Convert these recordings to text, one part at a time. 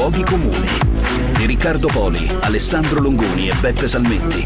Luoghi comuni di Riccardo Poli, Alessandro Longoni e Beppe Salmetti.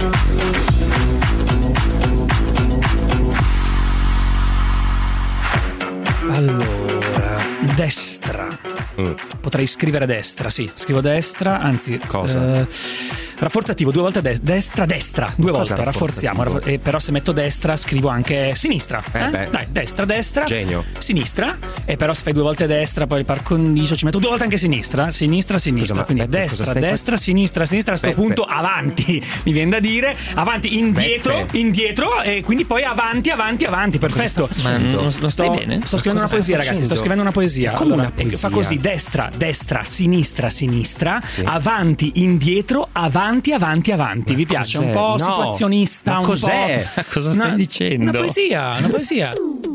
Allora, destra. Potrei scrivere destra, sì. Scrivo destra, anzi... Cosa? Rafforzativo, 2 volte destra, 2 volte, rafforziamo. Però se metto destra scrivo anche sinistra. Dai, destra. Genio. Sinistra. E però se fai 2 volte destra, poi il par condicio ci metto 2 volte anche sinistra. Sinistra. Scusa, quindi Beppe, destra, sinistra. A sto punto avanti, mi viene da dire. Avanti, indietro. E quindi poi avanti. Perfetto. Ma non stai bene? Sto scrivendo una poesia, ragazzi. Sto scrivendo una poesia. Come una poesia? Fa così: destra, sinistra. Sì. Avanti, indietro, avanti. Vi piace? Un po' situazionista. Ma cos'è? Cosa stai dicendo? Una poesia.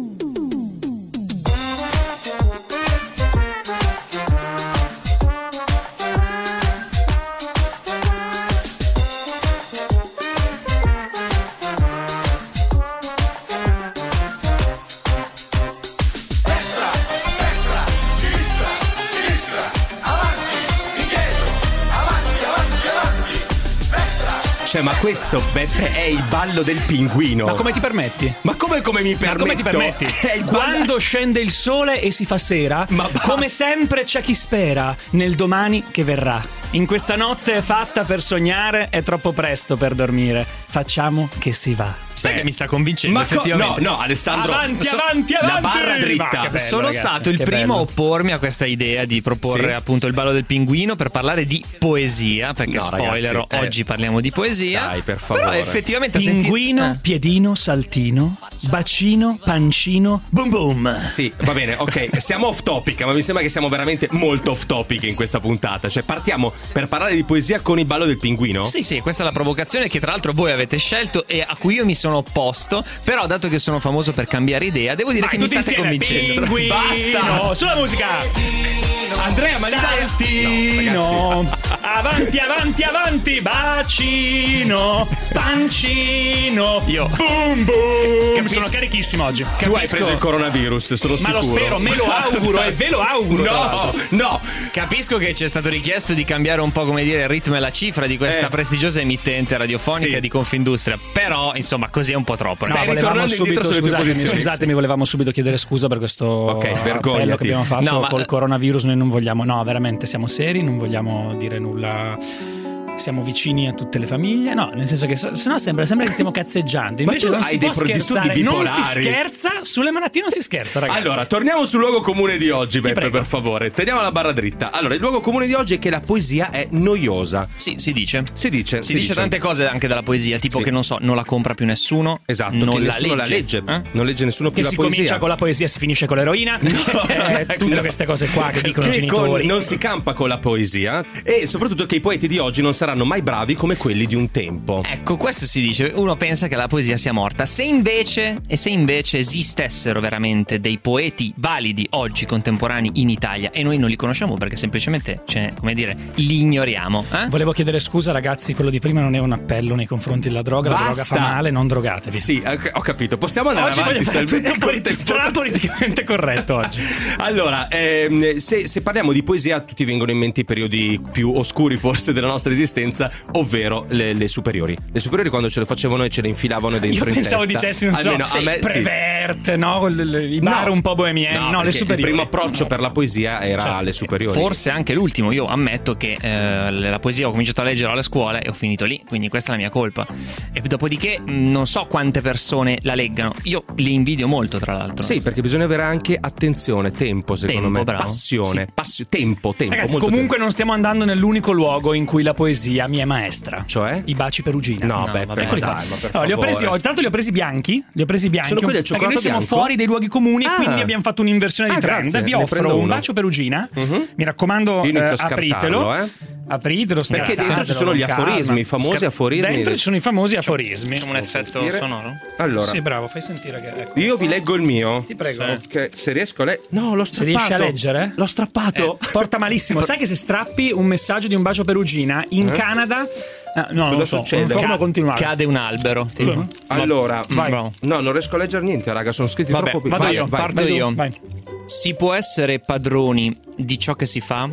Ma questo, Beppe, è il ballo del pinguino. Ma come ti permetti? Ma come mi permetto? Ma come ti permetti? Quando scende il sole e si fa sera, come sempre c'è chi spera nel domani che verrà. In questa notte fatta per sognare è troppo presto per dormire. Facciamo che si va. Sai che mi sta convincendo, effettivamente. No, Alessandro. Avanti. La barra dritta. Bello, sono ragazzi, stato il primo a oppormi a questa idea di proporre appunto il ballo del pinguino per parlare di poesia, perché spoiler, ragazzi, oggi parliamo di poesia. Dai, per favore. Però effettivamente pinguino, piedino, saltino, bacino, pancino, boom boom. Sì, va bene, ok, siamo off topic, ma mi sembra che siamo veramente molto off topic in questa puntata. Cioè, partiamo per parlare di poesia con il ballo del pinguino? Sì, questa è la provocazione che tra l'altro voi avete scelto e a cui io mi sono opposto. Però dato che sono famoso per cambiare idea, devo dire che mi state convincendo. Pinguino, basta! Sulla musica! Andrea, ma saltino, avanti, bacino, pancino, io boom boom. Sono carichissimo oggi. Tu hai preso il coronavirus, sono sicuro. Ma lo spero, me lo auguro e ve lo auguro. No. Capisco che ci è stato richiesto di cambiare un po', come dire, il ritmo e la cifra di questa prestigiosa emittente radiofonica di Confindustria. Però, insomma, così è un po' troppo. Stai ritornando indietro sulle tue posizioni. Scusatemi, volevamo subito chiedere scusa per questo appello che abbiamo fatto col coronavirus. Noi non vogliamo, veramente siamo seri, non vogliamo dire nulla. Siamo vicini a tutte le famiglie, no, nel senso che sennò sembra che stiamo cazzeggiando. Invece non si può scherzare, non si scherza, sulle malattie non si scherza, ragazzi. Allora, torniamo sul luogo comune di oggi, Beppe, per favore. Teniamo la barra dritta. Allora, il luogo comune di oggi è che la poesia è noiosa. Sì, si dice tante cose anche dalla poesia, tipo che non la compra più nessuno. Esatto, non che la nessuno legge. Non legge nessuno più che la si poesia. Comincia con la poesia, si finisce con l'eroina. Tutte queste cose qua che dicono i genitori. Non si campa con la poesia. E soprattutto che i poeti di oggi non saranno mai bravi come quelli di un tempo. Ecco, questo si dice. Uno pensa che la poesia sia morta. Se invece esistessero veramente dei poeti validi oggi contemporanei in Italia, e noi non li conosciamo perché semplicemente li ignoriamo. Volevo chiedere scusa, ragazzi, quello di prima non è un appello nei confronti della droga. La droga fa male, non drogatevi. Sì, ho capito. Possiamo andare oggi avanti. Tutto strapoliticamente corretto oggi. Allora, se parliamo di poesia, tutti vengono in mente i periodi più oscuri forse della nostra esistenza, ovvero le superiori. Le superiori, quando ce le facevano e ce le infilavano dentro in testa. Io pensavo dicessi, non almeno so, a me Prevert, no? I bar un po' bohemieni. No, le superiori. Il primo approccio per la poesia era alle superiori. Forse anche l'ultimo. Io ammetto che la poesia ho cominciato a leggere alle scuole e ho finito lì, quindi questa è la mia colpa. E dopodiché non so quante persone la leggano. Io li invidio molto, tra l'altro. Sì, perché bisogna avere anche attenzione, tempo, secondo me. Bravo. Passione, tempo. Ragazzi, comunque non stiamo andando nell'unico luogo in cui la poesia mi è maestra. Cioè? I baci Perugina. No, Beppe, dai, ma per favore. Li ho presi bianchi. Sono quelli del cioccolato perché noi siamo bianco? fuori dai luoghi comuni, quindi abbiamo fatto un'inversione di trend. Grazie, Vi offro un bacio Perugina. Mi raccomando, apritelo. Apritelo, perché dentro ci sono gli aforismi, i famosi aforismi. Dentro ci sono i famosi aforismi. Un effetto sonoro. Allora. Sì, bravo, fai sentire che ecco. Io vi leggo il mio. Ti prego. Che se riesco a No, l'ho strappato. Se riesci a leggere? L'ho strappato. Porta malissimo. Sai che se strappi un messaggio di un bacio Perugina in Canada no, non so, succede? Non so come continuare. Cade un albero. Allora, vai. No, non riesco a leggere niente, raga, sono scritti troppo piccoli. Parto io. Vai. Si può essere padroni di ciò che si fa,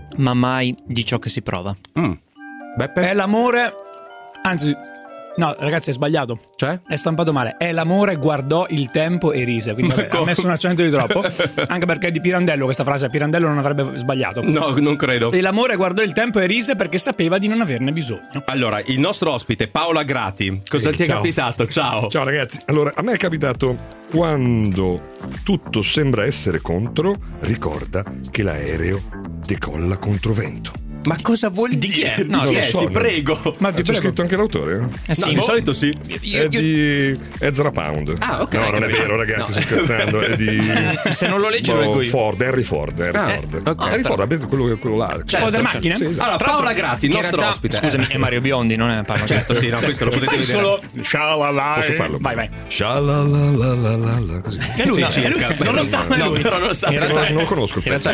ma mai di ciò che si prova. Beppe? È l'amore, anzi, no, ragazzi, è sbagliato. Cioè? È stampato male. È l'amore guardò il tempo e rise. Quindi vabbè, ha messo un accento di troppo. Anche perché è di Pirandello questa frase. Pirandello non avrebbe sbagliato. No, non credo. E l'amore guardò il tempo e rise perché sapeva di non averne bisogno. Allora, il nostro ospite, Paola Grati. Cosa ti è capitato? Ciao. Ciao ragazzi. Allora, a me è capitato quando tutto sembra essere contro, ricorda che l'aereo decolla contro vento. Ma cosa vuol dire? Chi è? No, Di chi è? so, Ti prego. Ma C'è scritto anche l'autore? Sì, No, di solito sì. È di Ezra Pound. Ah, ok. No, non è vero, ragazzi, sto scherzando. È di Se non lo leggi lo leggo io. Henry Ford. Henry Ford, quello là. Cioè, delle macchine? Sì, esatto. Allora, Paola Grati, il Che in nostro realtà, ospite. scusami, è Mario Biondi, non è Paolo. Certo, sì, no, questo lo potete Fai vedere. solo scialala. Posso farlo? Vai. Scialalalala, così. Che lui Sì, circa. non lo sa, ma No, lui. però non lo sa. In realtà- Non lo conosco il pezzo.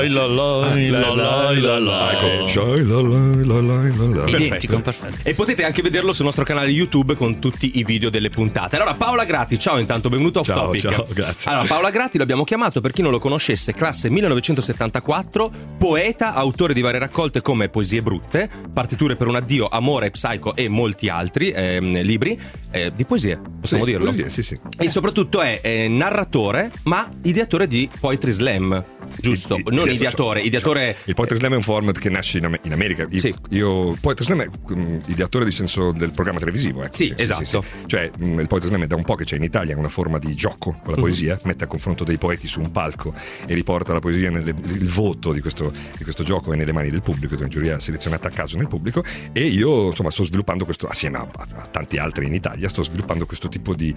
Identico, perfetto. E potete anche vederlo sul nostro canale YouTube con tutti i video delle puntate. Allora, Paola Grati, ciao intanto, benvenuto a Off Ciao, Topic. ciao, grazie. Allora, Paola Grati l'abbiamo chiamato, per chi non lo conoscesse, classe 1974, poeta, autore di varie raccolte come Poesie brutte, partiture per un addio, Amore, Psycho e molti altri libri di poesie, possiamo dirlo? Poesie, sì. E soprattutto è narratore, ma ideatore di Poetry Slam. Giusto, non ideatore. Il Poetry Slam è un format che nasce in America. Io Poetry Slam è ideatore di senso del programma televisivo. Ecco. Sì, esatto. Sì. Cioè, il Poetry Slam è da un po' che c'è in Italia una forma di gioco con la poesia, mette a confronto dei poeti su un palco e riporta la poesia il voto di questo gioco è nelle mani del pubblico, di una giuria selezionata a caso nel pubblico, e io insomma sto sviluppando questo assieme a tanti altri in Italia, sto sviluppando questo tipo di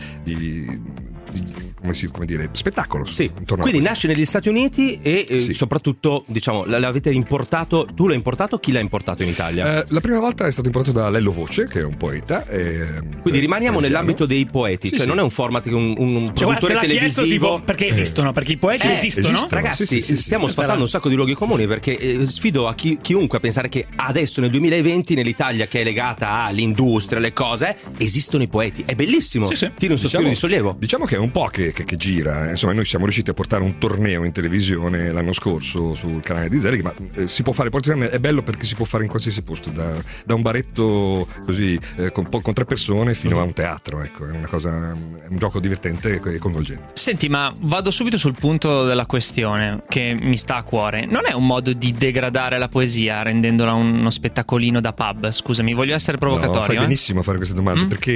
come dire, spettacolo. Sì, quindi nasce negli Stati Uniti e soprattutto, diciamo, l'avete importato, tu l'hai importato, chi l'ha importato in Italia? La prima volta è stato importato da Lello Voce, che è un poeta. Quindi rimaniamo nell'ambito dei poeti, cioè non è un format che un produttore televisivo. Tipo, perché esistono? Perché i poeti esistono? Ragazzi, stiamo sfatando un sacco di luoghi comuni, perché sfido a chiunque a pensare che adesso nel 2020 nell'Italia, che è legata all'industria, alle cose, esistono i poeti. È bellissimo. Tira un sospiro di sollievo. Diciamo che è un po' che gira. Insomma, noi siamo riusciti a portare un torneo in televisione l'anno scorso sul canale di Zelig, ma si può fare, è bello perché si può fare in qualsiasi posto, da un baretto così con 3 persone fino a un teatro. Ecco, è un gioco divertente e coinvolgente. Senti, ma vado subito sul punto della questione che mi sta a cuore. Non è un modo di degradare la poesia rendendola uno spettacolino da pub? Scusami, voglio essere provocatorio. No, fai benissimo a fare queste domande, perché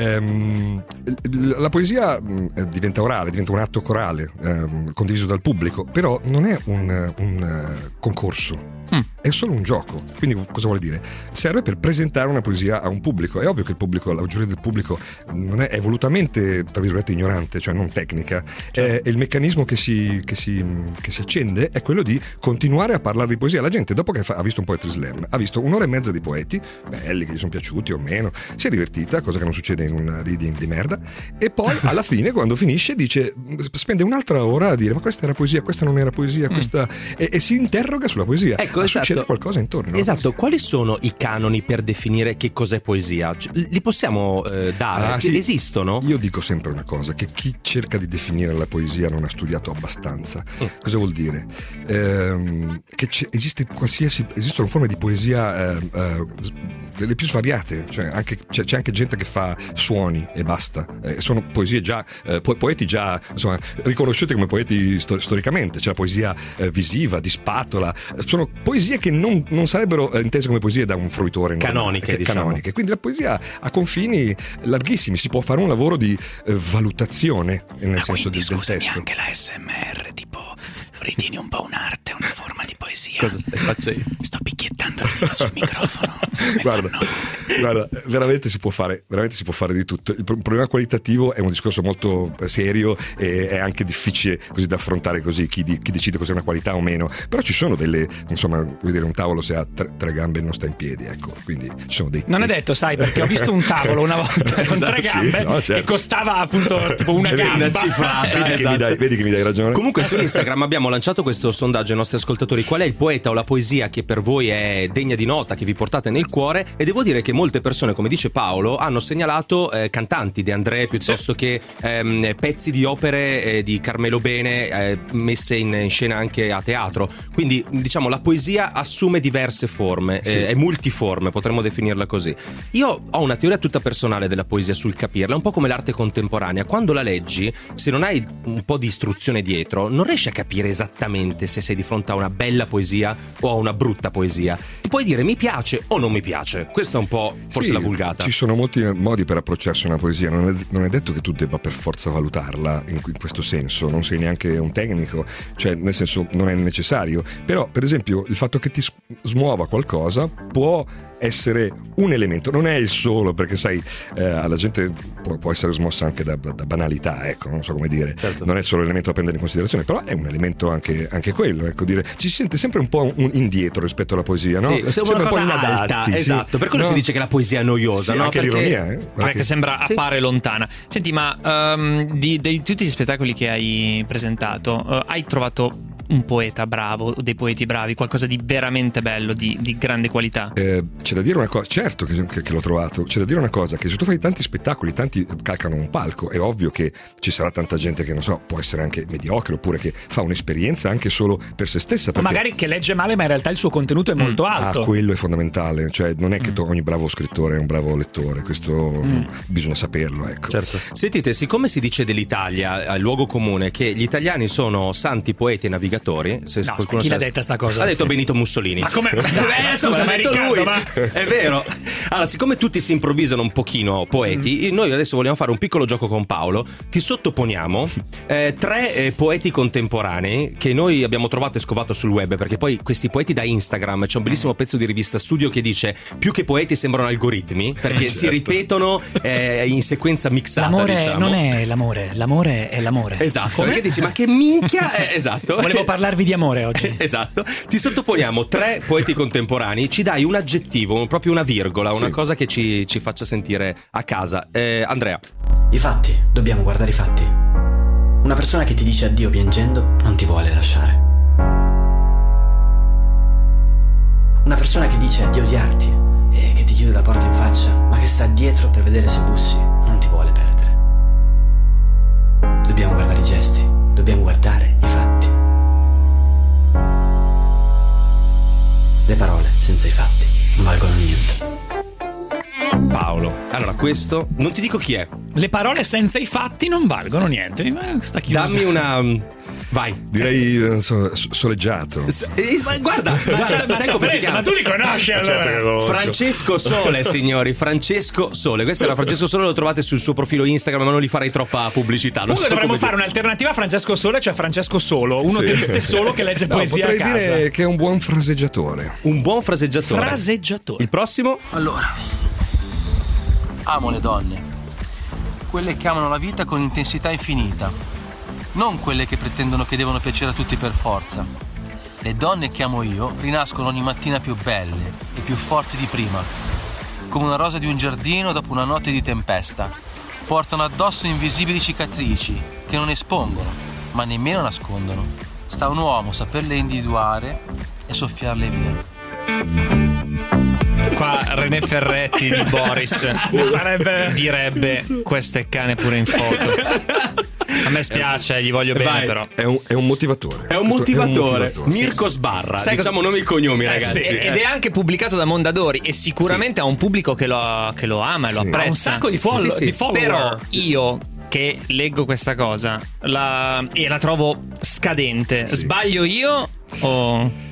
la poesia diventa orale, diventa un atto corale condiviso dal pubblico, però non è un concorso. È solo un gioco. Quindi cosa vuole dire? Serve per presentare una poesia a un pubblico. È ovvio che il pubblico, la giuria del pubblico non è volutamente, tra virgolette, ignorante, cioè non tecnica. È il meccanismo che si accende è quello di continuare a parlare di poesia. La gente, dopo che ha visto un Poetry Slam, ha visto 1 ora e mezza di poeti belli che gli sono piaciuti o meno, si è divertita, cosa che non succede in un reading di merda, e poi alla fine, quando finisce, spende un'altra ora a dire: ma questa era poesia, questa non era poesia, questa, e si interroga sulla poesia. Ecco, succede qualcosa intorno. Esatto, quali sono i canoni per definire che cos'è poesia? Li possiamo dare? Sì. Esistono? Io dico sempre una cosa, che chi cerca di definire la poesia non ha studiato abbastanza. Cosa vuol dire? Che esistono forme di poesia delle più svariate, cioè c'è anche gente che fa suoni e basta, sono poesie già poeti già, insomma, riconosciuti come poeti storicamente. C'è la poesia visiva, di spatola, sono poesie che non sarebbero intese come poesie da un fruitore canoniche, canoniche. Quindi la poesia ha confini larghissimi, si può fare un lavoro di valutazione nel senso del testo. Anche la SMR, tipo, ritieni un po' un'arte, una forma di poesia. Cosa stai facendo? Sto picchiettando sul microfono. Guarda, veramente si può fare di tutto. Il problema qualitativo è un discorso molto serio e è anche difficile così da affrontare così chi decide cos'è una qualità o meno. Però ci sono delle, insomma, vuol dire, un tavolo se ha 3 gambe non sta in piedi, ecco. Quindi ci sono non è detto, sai, perché ho visto un tavolo una volta con 3 gambe che costava appunto tipo una gamba. Vedi che mi dai ragione. Comunque su Instagram abbiamo lanciato questo sondaggio ai nostri ascoltatori: qual è il poeta o la poesia che per voi è è degna di nota, che vi portate nel cuore, e devo dire che molte persone, come dice Paolo, hanno segnalato cantanti De André piuttosto che pezzi di opere di Carmelo Bene messe in scena anche a teatro. Quindi diciamo la poesia assume diverse forme, è multiforme, potremmo definirla così. Io ho una teoria tutta personale della poesia sul capirla, un po' come l'arte contemporanea. Quando la leggi, se non hai un po' di istruzione dietro, non riesci a capire esattamente se sei di fronte a una bella poesia o a una brutta poesia. Ti puoi dire mi piace o non mi piace. Questa è un po' forse la vulgata. Ci sono molti modi per approcciarsi a una poesia, non è detto che tu debba per forza valutarla in questo senso, non sei neanche un tecnico, cioè nel senso non è necessario. Però per esempio il fatto che ti smuova qualcosa può essere un elemento, non è il solo, perché sai, la gente può essere smossa anche da banalità, ecco, non so come dire, certo. Non è solo l'elemento da prendere in considerazione, però è un elemento anche quello, ecco, dire, ci si sente sempre un po' indietro rispetto alla poesia, no? Sì, sembra un po' inadatti, alta, esatto, per quello si dice che la poesia è noiosa, sì, no? Anche l'ironia, perché sembra appare lontana. Senti, ma di tutti gli spettacoli che hai presentato, hai trovato un poeta bravo, dei poeti bravi, qualcosa di veramente bello, di grande qualità? C'è da dire una cosa, certo che l'ho trovato, c'è da dire una cosa, che se tu fai tanti spettacoli, tanti calcano un palco, è ovvio che ci sarà tanta gente che, non so, può essere anche mediocre, oppure che fa un'esperienza anche solo per se stessa, perché... magari che legge male, ma in realtà il suo contenuto è molto alto. Quello è fondamentale, cioè non è che ogni bravo scrittore è un bravo lettore, questo bisogna saperlo, ecco. Certo. Sentite, siccome si dice dell'Italia, al luogo comune, che gli italiani sono santi poeti e navigatori, se no, chi l'ha detta sta cosa? L'ha detto Benito Mussolini. Ma come? Scusa, l'ha detto lui. È vero. Allora, siccome tutti si improvvisano un pochino poeti, noi adesso vogliamo fare un piccolo gioco con Paolo. Ti sottoponiamo 3 poeti contemporanei che noi abbiamo trovato e scovato sul web, perché poi questi poeti da Instagram, c'è un bellissimo pezzo di Rivista Studio che dice più che poeti sembrano algoritmi, perché si ripetono in sequenza mixata. L'amore diciamo. Non è l'amore è l'amore. Esatto. Come? Perché dici ma che minchia esatto. Volevo parlarvi di amore oggi. Esatto. Ti sottoponiamo 3 poeti contemporanei, ci dai un aggettivo, proprio una virgola, una cosa che ci faccia sentire a casa. Andrea. I fatti, dobbiamo guardare i fatti. Una persona che ti dice addio piangendo non ti vuole lasciare. Una persona che dice di odiarti e che ti chiude la porta in faccia, ma che sta dietro per vedere se bussi, non ti vuole perdere. Dobbiamo guardare i gesti, dobbiamo guardare i fatti. Le parole senza i fatti non valgono niente. Paolo, allora questo non ti dico chi è. Le parole senza i fatti non valgono niente. Sta chiusa. Dammi una... Vai. Direi soleggiato. Guarda, sai come si chiama? Ma tu li conosci allora? Francesco Sole, signori, Francesco Sole. Questo era Francesco Sole, lo trovate sul suo profilo Instagram, ma non gli farei troppa pubblicità. Comunque dovremmo fare un'alternativa a Francesco Sole, cioè Francesco Solo, uno triste solo che legge poesia a casa. Potrei dire che è un buon fraseggiatore. Un buon fraseggiatore. Fraseggiatore. Il prossimo? Allora, amo le donne, quelle che amano la vita con intensità infinita, non quelle che pretendono che devono piacere a tutti per forza. Le donne che amo io rinascono ogni mattina più belle e più forti di prima, come una rosa di un giardino dopo una notte di tempesta. Portano addosso invisibili cicatrici che non espongono, ma nemmeno nascondono. Sta un uomo saperle individuare e soffiarle via. Qua René Ferretti di Boris direbbe questo è cane pure in foto. A me spiace, gli voglio bene. Però è un motivatore. È un motivatore. Mirko Sbarra. Sai diciamo nomi e cognomi, ragazzi. Sì. Ed è anche pubblicato da Mondadori e sicuramente ha un pubblico che lo ama e lo apprezza. Ha un sacco di follower. Però io che leggo questa cosa la trovo scadente. Sbaglio io o...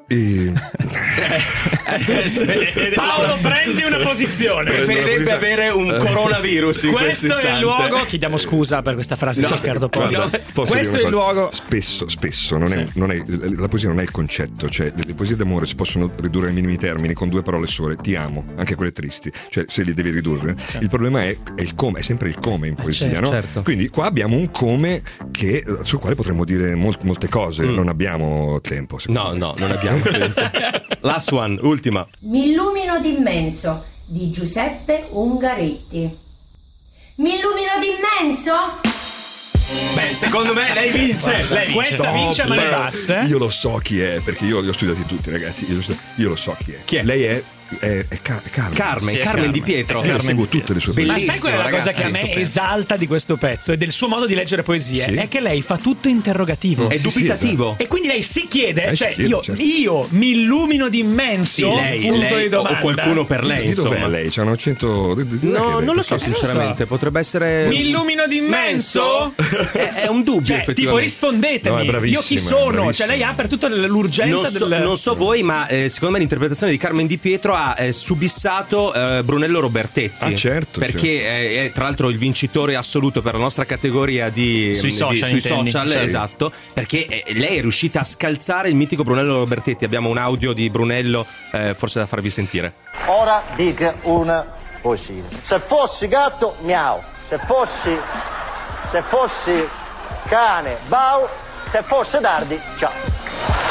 Paolo, prendi una posizione. Preferirebbe avere un coronavirus in questo è il istante. luogo. Chiediamo scusa per questa frase di Riccardo Poli. Questo è il luogo. Spesso non è la poesia non è il concetto, cioè le poesie d'amore si possono ridurre ai minimi termini con 2 parole sole, ti amo, anche quelle tristi, cioè se li devi ridurre. Certo. Il problema è il come, è sempre il come in poesia, no? Certo. Quindi qua abbiamo un come sul quale potremmo dire molte cose, non abbiamo tempo. No, non abbiamo. Last one, ultima. Mi illumino d'immenso di Giuseppe Ungaretti. Mi illumino d'immenso? Beh, secondo me lei vince. Questa vince a mani basse. Io lo so chi è, perché io li ho studiati tutti, ragazzi. Io lo so chi è. Chi è? Lei è Carmen Di Pietro. Seguo tutte le sue poesie. Ma sai qual è la cosa che a me esalta di questo pezzo e del suo modo di leggere poesie? È che lei fa tutto interrogativo. È dubitativo. E quindi lei si chiede, certo. io mi illumino di immenso, punto di domanda. O qualcuno per lei, insomma. Dov'è lei? C'hanno 100. No, non lo so sinceramente, potrebbe essere. Mi illumino di immenso? È un dubbio, effettivamente. Tipo rispondetemi, no, io chi sono? Cioè lei ha per tutta l'urgenza non so voi, ma secondo me l'interpretazione di Carmen Di Pietro ha subissato Brunello Robertetti. Certo. Perché è tra l'altro il vincitore assoluto per la nostra categoria sui social, esatto. Perché lei è riuscita a scalzare il mitico Brunello Robertetti. Abbiamo un audio di Brunello, forse da farvi sentire. Ora dica una poesia. Se fossi gatto, miau. Se fossi cane, bau. Se fosse tardi, ciao.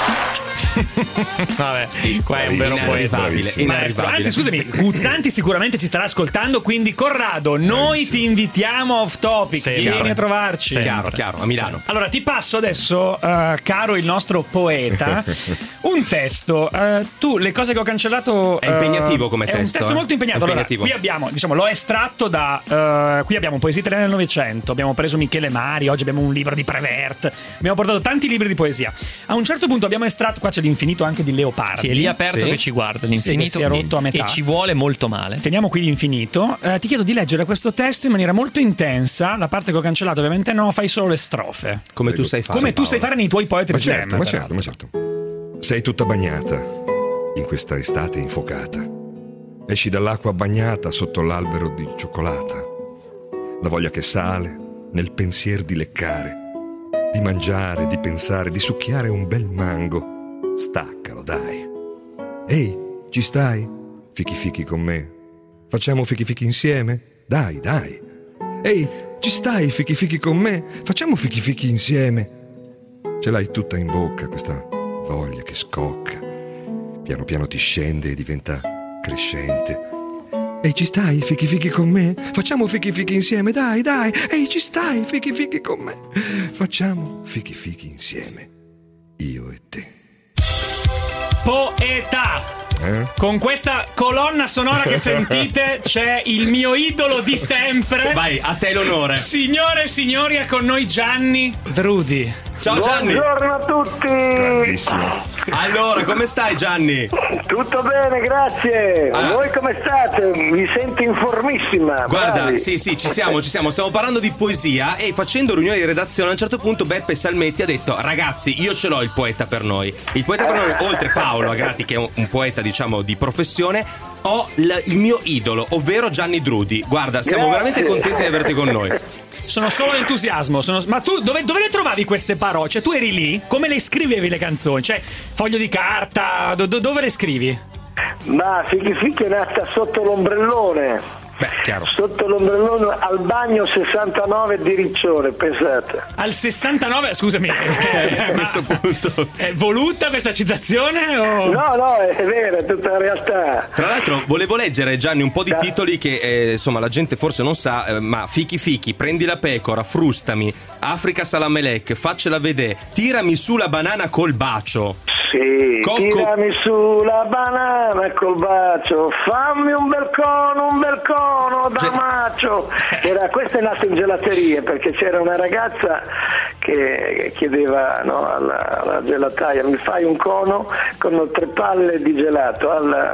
Vabbè, qua è un vero poeta. Anzi, scusami, Guzzanti sicuramente ci starà ascoltando, quindi Corrado, noi ti invitiamo off topic, vieni a trovarci. Chiaro, a Milano. Allora ti passo adesso, caro il nostro poeta, un testo. Tu le cose che ho cancellato è impegnativo come testo. È un testo molto impegnato. Allora, qui abbiamo, l'ho estratto da qui abbiamo poesie italiane del Novecento, abbiamo preso Michele Mari, oggi abbiamo un libro di Prevert, abbiamo portato tanti libri di poesia. A un certo punto abbiamo estratto, qua c'è l'infinito anche di Leopardi. Sì, è lì aperto che ci guarda, l'infinito si è rotto a metà e ci vuole molto male. Teniamo qui l'infinito. Ti chiedo di leggere questo testo in maniera molto intensa. La parte che ho cancellato ovviamente no, fai solo le strofe. Come tu sai fare. Come tu sai fare nei tuoi poetry slam. Ma certo. Sei tutta bagnata in questa estate infuocata. Esci dall'acqua bagnata sotto l'albero di cioccolata. La voglia che sale nel pensier di leccare, di mangiare, di pensare, di succhiare un bel mango. Staccalo, dai. Ehi, ci stai? Fichi fichi con me. Facciamo fichi fichi insieme? Dai. Ehi, ci stai? Fichi fichi con me? Facciamo fichi fichi insieme. Ce l'hai tutta in bocca questa voglia che scocca. Piano piano ti scende e diventa crescente. Ehi, ci stai? Fichi fichi con me? Facciamo fichi fichi insieme? Dai. Ehi, ci stai? Fichi fichi con me? Facciamo fichi fichi insieme. Io e te. Poeta. Con questa colonna sonora che sentite c'è il mio idolo di sempre. Vai, a te l'onore. Signore e signori, è con noi Gianni Drudi. Ciao Gianni. Buongiorno a tutti. Grandissimo. Allora, come stai Gianni? Tutto bene, grazie. Voi come state? Mi sento informissima. Guarda, bravi. sì, ci siamo. Stiamo parlando di poesia e facendo riunione di redazione a un certo punto Beppe Salmetti ha detto: ragazzi, io ce l'ho il poeta per noi. Il poeta per noi, oltre Paolo Agrati che è un poeta diciamo di professione, ho il mio idolo, ovvero Gianni Drudi. Guarda, siamo veramente contenti di averti con noi. Sono solo entusiasmo. Ma tu dove le trovavi queste parole? Cioè tu eri lì? Come le scrivevi le canzoni? Cioè foglio di carta? Dove le scrivi? Ma Fichi Fichi è nata sotto l'ombrellone. Beh, chiaro. Sotto l'ombrellone al bagno 69 di Riccione, pensate. Al 69, scusami, a questo punto è voluta questa citazione o? No, è vera, è tutta la realtà. Tra l'altro volevo leggere Gianni un po' di titoli che insomma la gente forse non sa, ma Fichi Fichi, Prendi la pecora, Frustami, Africa Salamelec, Faccela vedere, Tirami su la banana col bacio. Sì, tirami su la banana col bacio, fammi un bel cono da macio. Questa è nata in gelateria perché c'era una ragazza che chiedeva alla gelataia: mi fai un cono con 3 palle di gelato,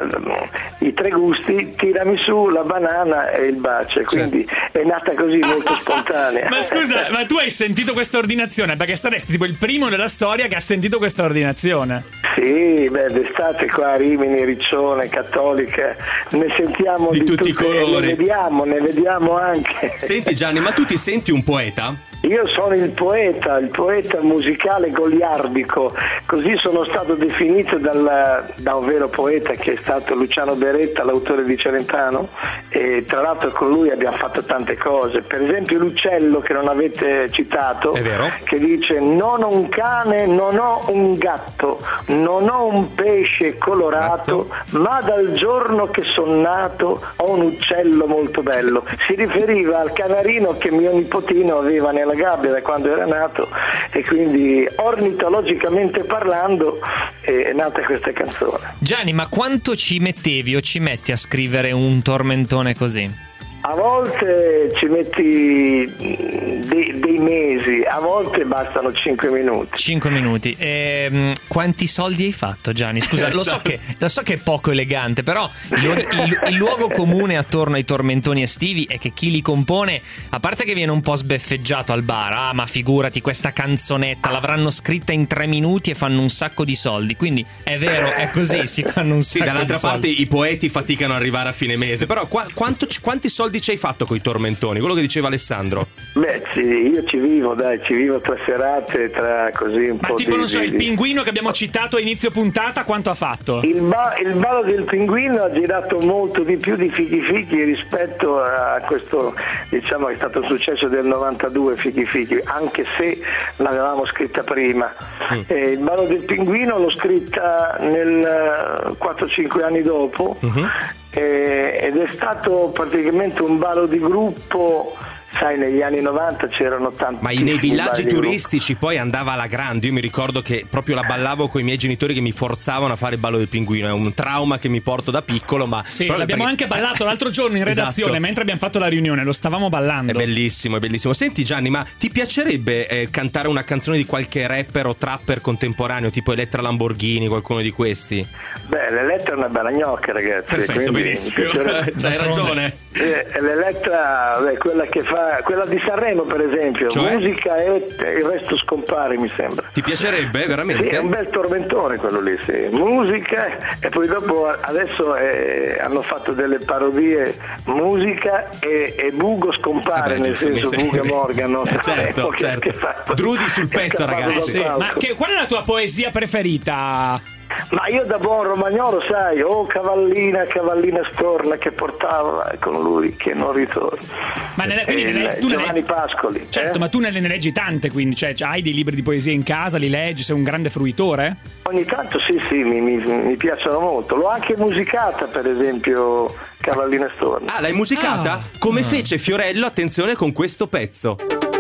i 3 gusti, tirami su la banana e il bacio. Quindi è nata così, molto spontanea. Ma scusa, ma tu hai sentito questa ordinazione? Perché saresti tipo il primo nella storia che ha sentito questa ordinazione. Sì, d'estate qua a Rimini, Riccione, Cattolica, ne sentiamo di tutti i colori. Ne vediamo anche. Senti Gianni, ma tu ti senti un poeta? Io sono il poeta musicale goliardico, così sono stato definito da un vero poeta che è stato Luciano Beretta, l'autore di Celentano, e tra l'altro con lui abbiamo fatto tante cose, per esempio l'uccello che non avete citato, è vero? Che dice: non ho un cane, non ho un gatto, non ho un pesce colorato, ma dal giorno che son nato ho un uccello molto bello. Si riferiva al canarino che mio nipotino aveva nella sulla gabbia da quando era nato, e quindi ornitologicamente parlando è nata questa canzone. Gianni, ma quanto ci mettevi o ci metti a scrivere un tormentone così? A volte ci metti dei mesi, a volte bastano 5 minuti. 5 minuti. Quanti soldi hai fatto, Gianni? Scusa, lo so che è poco elegante, però il luogo comune attorno ai tormentoni estivi è che chi li compone, a parte che viene un po' sbeffeggiato al bar, ma figurati, questa canzonetta l'avranno scritta in 3 minuti e fanno un sacco di soldi. Quindi è vero, è così, si fanno un sacco di soldi. Dall'altra parte i poeti faticano ad arrivare a fine mese. Però quanti soldi ci hai fatto coi tormentoni? Quello che diceva Alessandro. Beh, sì, io ci vivo 3 serate, tra così un po'. Ma tipo, non so, il pinguino che abbiamo citato a inizio puntata, quanto ha fatto? Il ballo del pinguino ha girato molto di più di Fichi Fichi rispetto a questo, diciamo, è stato un successo del 92 Fichi Fichi, anche se l'avevamo scritta prima. Il ballo del pinguino l'ho scritta nel 4-5 anni dopo. Ed è stato praticamente un ballo di gruppo. Sai, negli anni 90 c'erano tanti. Ma nei villaggi turistici poi andava alla grande. Io mi ricordo che proprio la ballavo con i miei genitori che mi forzavano a fare il ballo del pinguino. È un trauma che mi porto da piccolo, ma sì, l'abbiamo anche ballato l'altro giorno in redazione, esatto. Mentre abbiamo fatto la riunione, lo stavamo ballando. È bellissimo, è bellissimo. Senti Gianni, ma ti piacerebbe cantare una canzone di qualche rapper o trapper contemporaneo, tipo Elettra Lamborghini, qualcuno di questi? Beh, l'Elettra è una bella gnocca, ragazzi. Perfetto, benissimo. C'hai ragione. L'Elettra, quella che fa, quella di Sanremo per esempio, cioè? Musica e il resto scompare, mi sembra. Ti piacerebbe veramente? Sì, è un bel tormentone quello lì, sì. Musica, e poi dopo adesso hanno fatto delle parodie, musica e Bugo scompare, nel senso Bugo Morgan, no? Certo. Drudi sul pezzo, ragazzi. Ma qual è la tua poesia preferita? Ma io da buon romagnolo, sai, cavallina storna che portava con lui che non ritorna. Ma Giovanni Pascoli. Certo, ma tu ne leggi tante, quindi cioè hai dei libri di poesia in casa, li leggi, sei un grande fruitore? Ogni tanto sì, mi piacciono molto. L'ho anche musicata, per esempio, Cavallina storna. Ah, l'hai musicata? Come fece Fiorello, attenzione, con questo pezzo.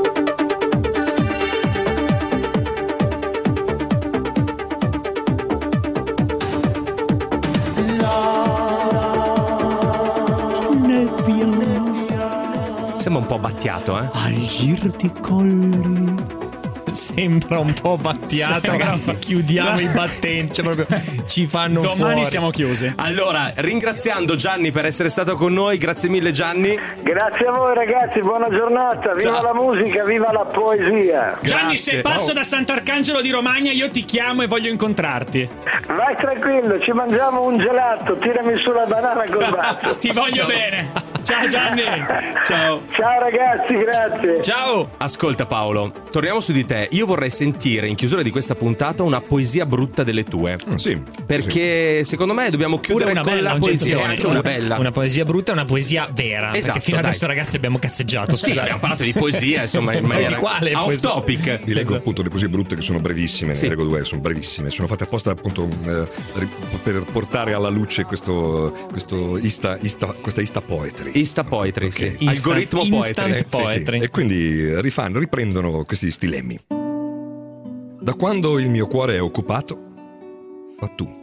Sembra un po' Battiato, A girti colli. Sembra un po' Battiato, ragazzi. Chiudiamo i battenti, cioè proprio ci fanno domani fuori. Siamo chiusi. Allora, ringraziando Gianni per essere stato con noi, grazie mille Gianni. Grazie a voi ragazzi, buona giornata, viva la musica, viva la poesia. Gianni, se passo da Sant'Arcangelo di Romagna io ti chiamo e voglio incontrarti. Vai tranquillo, ci mangiamo un gelato, tirami sulla banana col bacio. Ti voglio bene. Ciao Gianni. Ciao ragazzi, grazie. Ciao. Ascolta Paolo, torniamo su di te. Io vorrei sentire in chiusura di questa puntata una poesia brutta delle tue. Sì. Perché secondo me dobbiamo chiudere con la poesia. Anche una bella. Una poesia brutta e una poesia vera. Esatto, perché fino adesso, ragazzi, abbiamo cazzeggiato. Sì, abbiamo parlato di poesia, insomma, in maniera off topic. Vi leggo appunto le poesie brutte che sono brevissime. Ne leggo 2, sono brevissime. Sono fatte apposta appunto per portare alla luce questa Insta Poetry. Insta Poetry, okay. Sì. Algoritmo Instant Poetry. Sì. E quindi riprendono questi stilemi. Da quando il mio cuore è occupato, fa tu.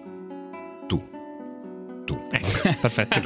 Perfetto.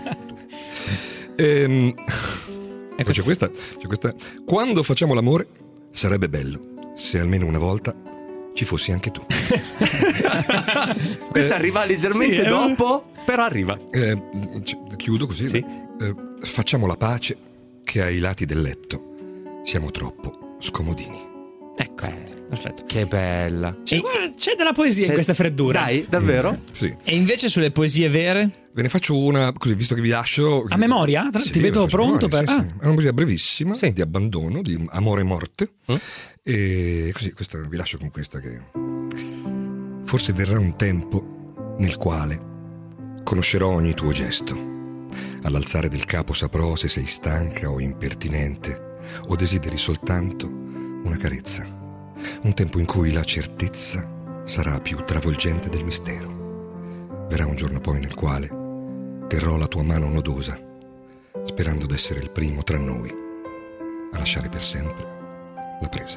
C'è questa. Quando facciamo l'amore, sarebbe bello se almeno una volta ci fossi anche tu. Questa arriva leggermente dopo, però arriva. Chiudo così. Sì. Facciamo la pace che ai lati del letto siamo troppo scomodini. Ecco, perfetto. Che bella. C'è della poesia in questa freddura. Dai, davvero? Sì. E invece sulle poesie vere? Ve ne faccio una, così, visto che vi lascio. A memoria? Ti vedo pronto per. Sì. È una poesia brevissima, di abbandono, di amore e morte. E così, vi lascio con questa che. Forse verrà un tempo nel quale conoscerò ogni tuo gesto. All'alzare del capo saprò se sei stanca o impertinente o desideri soltanto una carezza. Un tempo in cui la certezza sarà più travolgente del mistero. Verrà un giorno poi nel quale terrò la tua mano nodosa, sperando d'essere il primo tra noi a lasciare per sempre l'ha presa.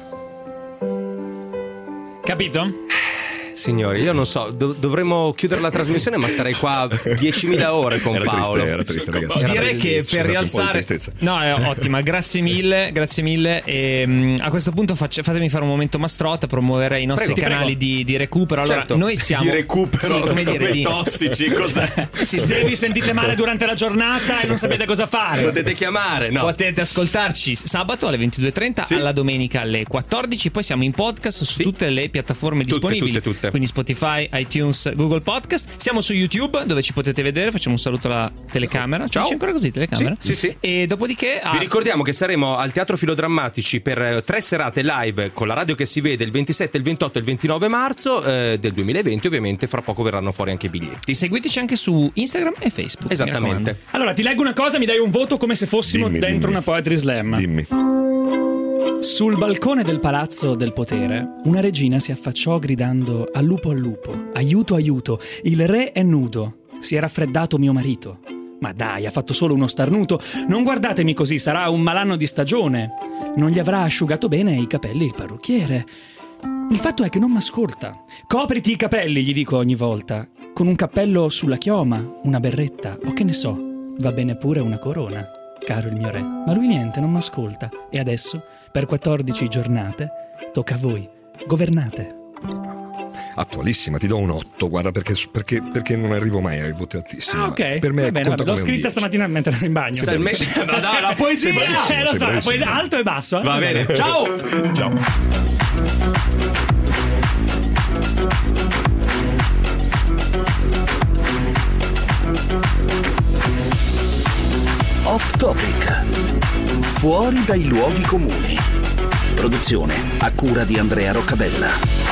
Capito? Signori, io non so, dovremmo chiudere la trasmissione, ma starei qua 10.000 ore con Paolo. Era triste, ragazzi. Direi che per rialzare, no, è ottima, grazie mille. E a questo punto fatemi fare un momento mastrota, promuovere i nostri canali di recupero. Allora, certo. Noi siamo di recupero, come dire, tossici, cos'è? Sì, se vi sentite male durante la giornata e non sapete cosa fare, potete chiamare, no? Potete ascoltarci sabato alle 22:30, alla domenica alle 14. Poi siamo in podcast su tutte le piattaforme disponibili. Tutte. Quindi Spotify, iTunes, Google Podcast. Siamo su YouTube, dove ci potete vedere. Facciamo un saluto alla telecamera. Si dice ancora così, telecamera? Sì. E dopodiché vi ricordiamo che saremo al Teatro Filodrammatici per 3 serate live con la radio che si vede il 27, il 28 e il 29 marzo del 2020. Ovviamente fra poco verranno fuori anche i biglietti. Seguiteci anche su Instagram e Facebook. Esattamente. Allora ti leggo una cosa, mi dai un voto come se fossimo dentro una Poetry Slam. Dimmi. Sul balcone del palazzo del potere, una regina si affacciò gridando: al lupo, aiuto, aiuto, il re è nudo, si è raffreddato mio marito. Ma dai, ha fatto solo uno starnuto, non guardatemi così, sarà un malanno di stagione. Non gli avrà asciugato bene i capelli il parrucchiere. Il fatto è che non m'ascolta. Copriti i capelli, gli dico ogni volta, con un cappello sulla chioma, una berretta, o che ne so, va bene pure una corona, caro il mio re. Ma lui niente, non m'ascolta. E adesso, per 14 giornate, tocca a voi, governate. Attualissima, ti do un 8, guarda, perché non arrivo mai ai voti altissimi. Ah, ok. Per me conta l'ho scritta stamattina mentre ero in bagno. Ma dai, la poesia! Lo so, la poesia alto e basso. Va bene, ciao! Off Topic. Fuori dai luoghi comuni. Produzione a cura di Andrea Roccabella.